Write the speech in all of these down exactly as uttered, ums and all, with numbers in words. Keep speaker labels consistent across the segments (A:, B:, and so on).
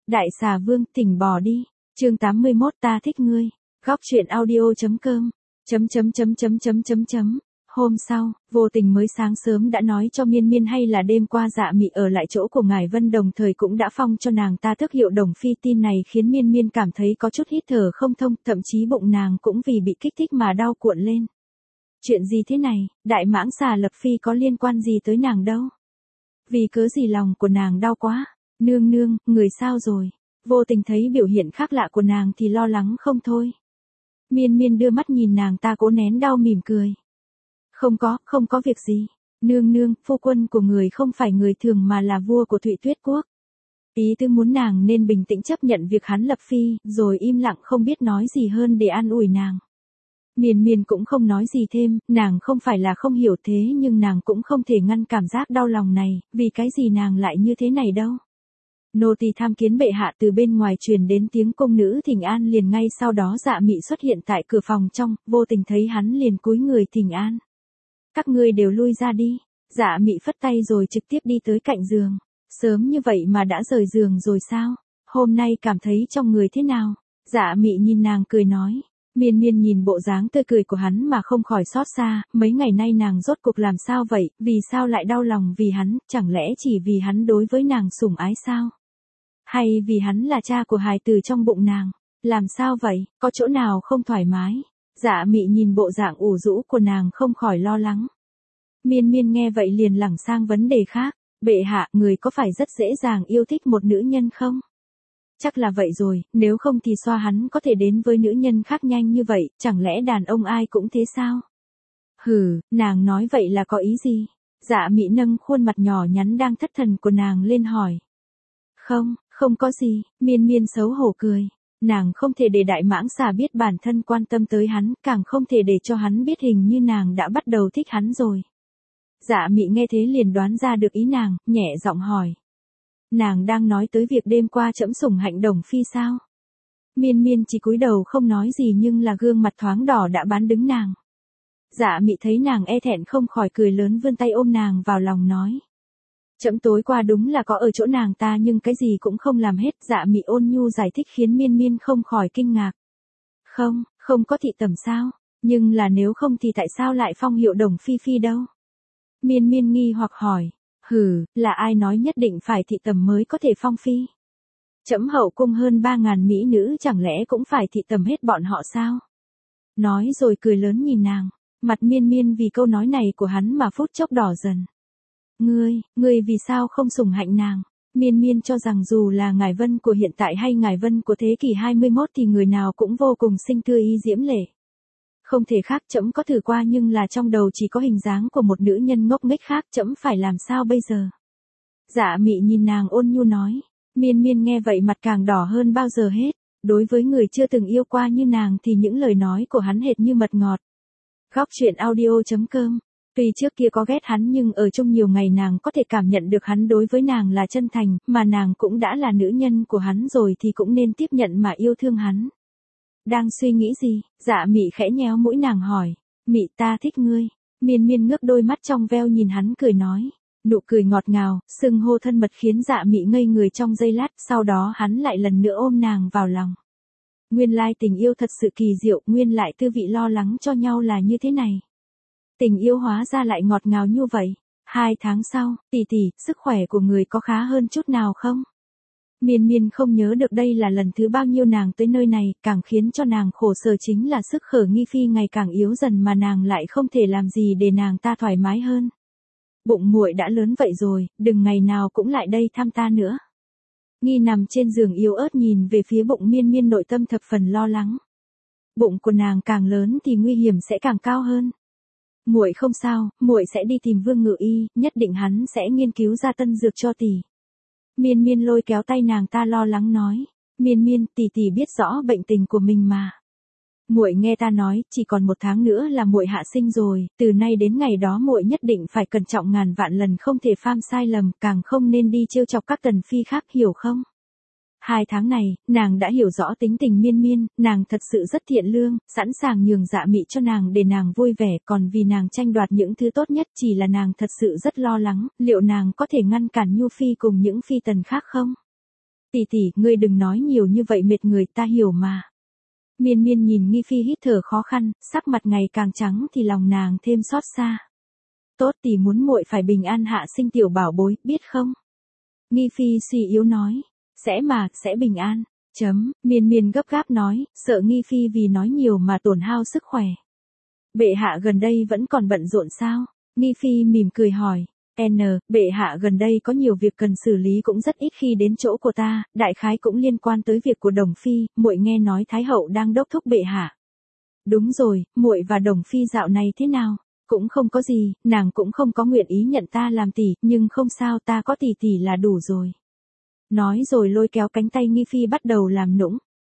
A: Đại xà vương, tỉnh bò đi. Chương tám mươi mốt ta thích ngươi. Góc truyện audio chấm com. Chấm chấm chấm chấm chấm chấm chấm. Hôm sau, vô tình mới sáng sớm đã nói cho Miên Miên hay là đêm qua Dạ Mị ở lại chỗ của ngài Vân đồng thời cũng đã phong cho nàng ta tước hiệu đồng phi. Tin này khiến Miên Miên cảm thấy có chút hít thở không thông, thậm chí bụng nàng cũng vì bị kích thích mà đau cuộn lên. Chuyện gì thế này, đại mãng xà lập phi có liên quan gì tới nàng đâu? Vì cớ gì lòng của nàng đau quá? Nương nương, người sao rồi? Vô tình thấy biểu hiện khác lạ của nàng thì lo lắng không thôi. Miên Miên đưa mắt nhìn nàng ta cố nén đau mỉm cười. Không có, không có việc gì. Nương nương, phu quân của người không phải người thường mà là vua của Thụy Tuyết Quốc. Ý tư muốn nàng nên bình tĩnh chấp nhận việc hắn lập phi, rồi im lặng không biết nói gì hơn để an ủi nàng. Miên Miên cũng không nói gì thêm, nàng không phải là không hiểu thế nhưng nàng cũng không thể ngăn cảm giác đau lòng này, vì cái gì nàng lại như thế này đâu. Nô tỳ tham kiến bệ hạ. Từ bên ngoài truyền đến tiếng cung nữ thỉnh an. Liền ngay sau đó Dạ Mị xuất hiện tại cửa phòng trong, vô tình thấy hắn liền cúi người thỉnh an. Các ngươi đều lui ra đi. Dạ Mị phất tay rồi trực tiếp đi tới cạnh giường. Sớm như vậy mà đã rời giường rồi sao? Hôm nay cảm thấy trong người thế nào? Dạ Mị nhìn nàng cười nói. Miên Miên nhìn bộ dáng tươi cười của hắn mà không khỏi xót xa, mấy ngày nay nàng rốt cuộc làm sao vậy, vì sao lại đau lòng vì hắn, chẳng lẽ chỉ vì hắn đối với nàng sủng ái sao? Hay vì hắn là cha của hài tử trong bụng nàng? Làm sao vậy, có chỗ nào không thoải mái? Dạ Mị nhìn bộ dạng ủ rũ của nàng không khỏi lo lắng. Miên Miên nghe vậy liền lẳng sang vấn đề khác. Bệ hạ, người có phải rất dễ dàng yêu thích một nữ nhân không? Chắc là vậy rồi, nếu không thì xoa hắn có thể đến với nữ nhân khác nhanh như vậy, chẳng lẽ đàn ông ai cũng thế sao? Hừ, nàng nói vậy là có ý gì? Dạ Mị nâng khuôn mặt nhỏ nhắn đang thất thần của nàng lên hỏi. Không, không có gì. Miên Miên xấu hổ cười. Nàng không thể để đại mãng xà biết bản thân quan tâm tới hắn, càng không thể để cho hắn biết hình như nàng đã bắt đầu thích hắn rồi. Dạ Mị nghe thế liền đoán ra được ý nàng, nhẹ giọng hỏi. Nàng đang nói tới việc đêm qua trẫm sủng hạnh đồng phi sao? Miên Miên chỉ cúi đầu không nói gì nhưng là gương mặt thoáng đỏ đã bán đứng nàng. Dạ Mị thấy nàng e thẹn không khỏi cười lớn vươn tay ôm nàng vào lòng nói. Trẫm tối qua đúng là có ở chỗ nàng ta nhưng cái gì cũng không làm hết. Dạ Mị ôn nhu giải thích khiến Miên Miên không khỏi kinh ngạc. Không, không có thị tẩm sao? Nhưng là nếu không thì tại sao lại phong hiệu đồng phi phi đâu? Miên Miên nghi hoặc hỏi. Hừ, là ai nói nhất định phải thị tầm mới có thể phong phi? Trẫm hậu cung hơn ba ngàn mỹ nữ chẳng lẽ cũng phải thị tầm hết bọn họ sao? Nói rồi cười lớn nhìn nàng, mặt Miên Miên vì câu nói này của hắn mà phút chốc đỏ dần. Ngươi, ngươi vì sao không sủng hạnh nàng? Miên Miên cho rằng dù là ngài Vân của hiện tại hay ngài Vân của thế kỷ hai mươi mốt thì người nào cũng vô cùng xinh tươi y diễm lệ. Không thể khác, trẫm có thử qua nhưng là trong đầu chỉ có hình dáng của một nữ nhân ngốc nghếch khác, trẫm phải làm sao bây giờ? Dạ Mị nhìn nàng ôn nhu nói. Miên Miên nghe vậy mặt càng đỏ hơn bao giờ hết. Đối với người chưa từng yêu qua như nàng thì những lời nói của hắn hệt như mật ngọt. Góc truyện audio chấm com. Tuy trước kia có ghét hắn nhưng ở chung nhiều ngày nàng có thể cảm nhận được hắn đối với nàng là chân thành, mà nàng cũng đã là nữ nhân của hắn rồi thì cũng nên tiếp nhận mà yêu thương hắn. Đang suy nghĩ gì? Dạ Mị khẽ nhéo mũi nàng hỏi. Mị, ta thích ngươi. Miên Miên ngước đôi mắt trong veo nhìn hắn cười nói. Nụ cười ngọt ngào, xưng hô thân mật khiến Dạ Mị ngây người trong giây lát, sau đó hắn lại lần nữa ôm nàng vào lòng. Nguyên lai tình yêu thật sự kỳ diệu, nguyên lại tư vị lo lắng cho nhau là như thế này. Tình yêu hóa ra lại ngọt ngào như vậy. Hai tháng sau, tỷ tỷ, sức khỏe của người có khá hơn chút nào không? Miên Miên không nhớ được đây là lần thứ bao nhiêu nàng tới nơi này, càng khiến cho nàng khổ sở chính là sức khở nghi phi ngày càng yếu dần mà nàng lại không thể làm gì để nàng ta thoải mái hơn. Bụng muội đã lớn vậy rồi, đừng ngày nào cũng lại đây thăm ta nữa. Nghi nằm trên giường yếu ớt nhìn về phía bụng Miên Miên, nội tâm thập phần lo lắng. Bụng của nàng càng lớn thì nguy hiểm sẽ càng cao hơn. Muội không sao, muội sẽ đi tìm Vương Ngự Y, nhất định hắn sẽ nghiên cứu ra tân dược cho tỷ. Miên Miên lôi kéo tay nàng ta lo lắng nói. Miên Miên, tỷ tỷ biết rõ bệnh tình của mình mà. Muội nghe ta nói, chỉ còn một tháng nữa là muội hạ sinh rồi, từ nay đến ngày đó muội nhất định phải cẩn trọng ngàn vạn lần, không thể phạm sai lầm, càng không nên đi trêu chọc các tần phi khác, hiểu không? Hai tháng này, nàng đã hiểu rõ tính tình Miên Miên, nàng thật sự rất thiện lương, sẵn sàng nhường Dạ Mị cho nàng để nàng vui vẻ, còn vì nàng tranh đoạt những thứ tốt nhất, chỉ là nàng thật sự rất lo lắng, liệu nàng có thể ngăn cản Nhu Phi cùng những phi tần khác không? Tỷ tỷ, ngươi đừng nói nhiều như vậy mệt người, ta hiểu mà. Miên Miên nhìn Nghi Phi hít thở khó khăn, sắc mặt ngày càng trắng thì lòng nàng thêm xót xa. Tốt, tỷ muốn muội phải bình an hạ sinh tiểu bảo bối, biết không? Nghi Phi suy yếu nói. Sẽ mà, sẽ bình an. Chấm, Miên Miên gấp gáp nói, sợ Nghi Phi vì nói nhiều mà tổn hao sức khỏe. Bệ hạ gần đây vẫn còn bận rộn sao? Nghi Phi mỉm cười hỏi. N, bệ hạ gần đây có nhiều việc cần xử lý cũng rất ít khi đến chỗ của ta, đại khái cũng liên quan tới việc của Đồng Phi, muội nghe nói Thái hậu đang đốc thúc bệ hạ. Đúng rồi, muội và Đồng Phi dạo này thế nào? Cũng không có gì, nàng cũng không có nguyện ý nhận ta làm tỷ, nhưng không sao, ta có tỷ tỷ là đủ rồi. Nói rồi lôi kéo cánh tay Nghi Phi bắt đầu làm nũng.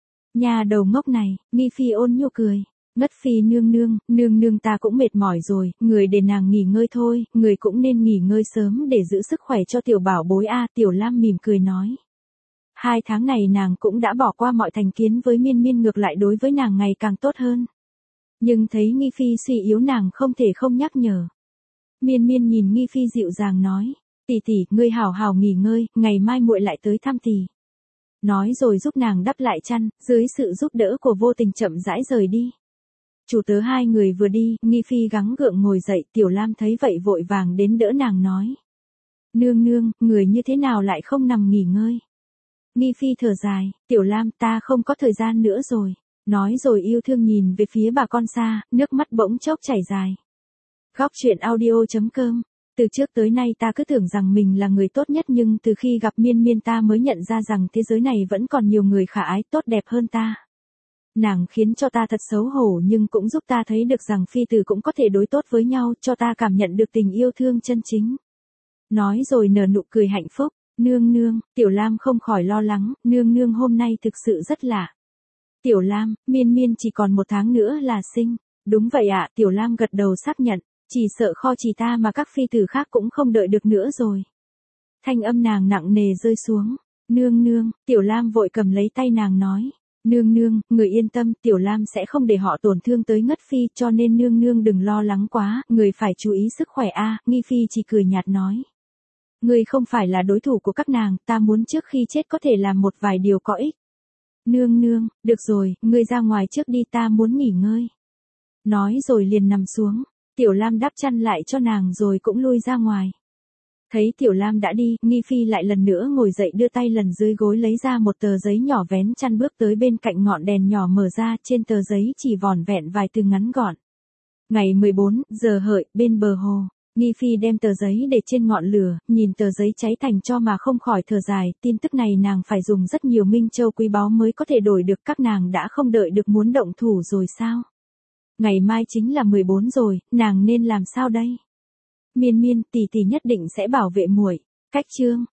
A: Nhà đầu ngốc này, Nghi Phi ôn nhu cười. Ngất Phi nương nương, nương nương ta cũng mệt mỏi rồi, người để nàng nghỉ ngơi thôi, người cũng nên nghỉ ngơi sớm để giữ sức khỏe cho tiểu bảo bối a. Tiểu Lam mỉm cười nói. Hai tháng này nàng cũng đã bỏ qua mọi thành kiến với Miên Miên, ngược lại đối với nàng ngày càng tốt hơn. Nhưng thấy Nghi Phi suy yếu nàng không thể không nhắc nhở. Miên Miên nhìn Nghi Phi dịu dàng nói, tỷ tỷ, ngươi hảo hảo nghỉ ngơi, ngày mai muội lại tới thăm tỷ. Nói rồi giúp nàng đắp lại chăn, dưới sự giúp đỡ của Vô Tình chậm rãi rời đi. Chủ tớ hai người vừa đi, Nghi Phi gắng gượng ngồi dậy, Tiểu Lam thấy vậy vội vàng đến đỡ nàng nói. Nương nương, người như thế nào lại không nằm nghỉ ngơi? Nghi Phi thở dài, Tiểu Lam, ta không có thời gian nữa rồi. Nói rồi yêu thương nhìn về phía bà con xa, nước mắt bỗng chốc chảy dài. Góc truyện audio chấm com. Từ trước tới nay ta cứ tưởng rằng mình là người tốt nhất, nhưng từ khi gặp Miên Miên ta mới nhận ra rằng thế giới này vẫn còn nhiều người khả ái tốt đẹp hơn ta. Nàng khiến cho ta thật xấu hổ nhưng cũng giúp ta thấy được rằng phi tử cũng có thể đối tốt với nhau, cho ta cảm nhận được tình yêu thương chân chính. Nói rồi nở nụ cười hạnh phúc. Nương nương, Tiểu Lam không khỏi lo lắng, nương nương hôm nay thực sự rất lạ. Tiểu Lam, Miên Miên chỉ còn một tháng nữa là sinh. Đúng vậy ạ, Tiểu Lam gật đầu xác nhận, chỉ sợ kho chỉ ta mà các phi tử khác cũng không đợi được nữa rồi. Thanh âm nàng nặng nề rơi xuống. Nương nương, Tiểu Lam vội cầm lấy tay nàng nói. Nương nương, người yên tâm, Tiểu Lam sẽ không để họ tổn thương tới Ngất Phi, cho nên nương nương đừng lo lắng quá, người phải chú ý sức khỏe a. Nghi Phi chỉ cười nhạt nói. Người không phải là đối thủ của các nàng, ta muốn trước khi chết có thể làm một vài điều có ích. Nương nương, được rồi, ngươi ra ngoài trước đi, ta muốn nghỉ ngơi. Nói rồi liền nằm xuống, Tiểu Lam đắp chăn lại cho nàng rồi cũng lui ra ngoài. Thấy Tiểu Lam đã đi, Nghi Phi lại lần nữa ngồi dậy đưa tay lần dưới gối lấy ra một tờ giấy nhỏ vén chăn bước tới bên cạnh ngọn đèn nhỏ mở ra, trên tờ giấy chỉ vỏn vẹn vài từ ngắn gọn. Ngày mười bốn giờ hợi, bên bờ hồ. Nghi Phi đem tờ giấy để trên ngọn lửa, nhìn tờ giấy cháy thành tro mà không khỏi thở dài, tin tức này nàng phải dùng rất nhiều minh châu quý báu mới có thể đổi được, các nàng đã không đợi được muốn động thủ rồi sao? Ngày mai chính là mười bốn rồi, nàng nên làm sao đây? Miên Miên, tỷ tỷ nhất định sẽ bảo vệ muội. Cách chương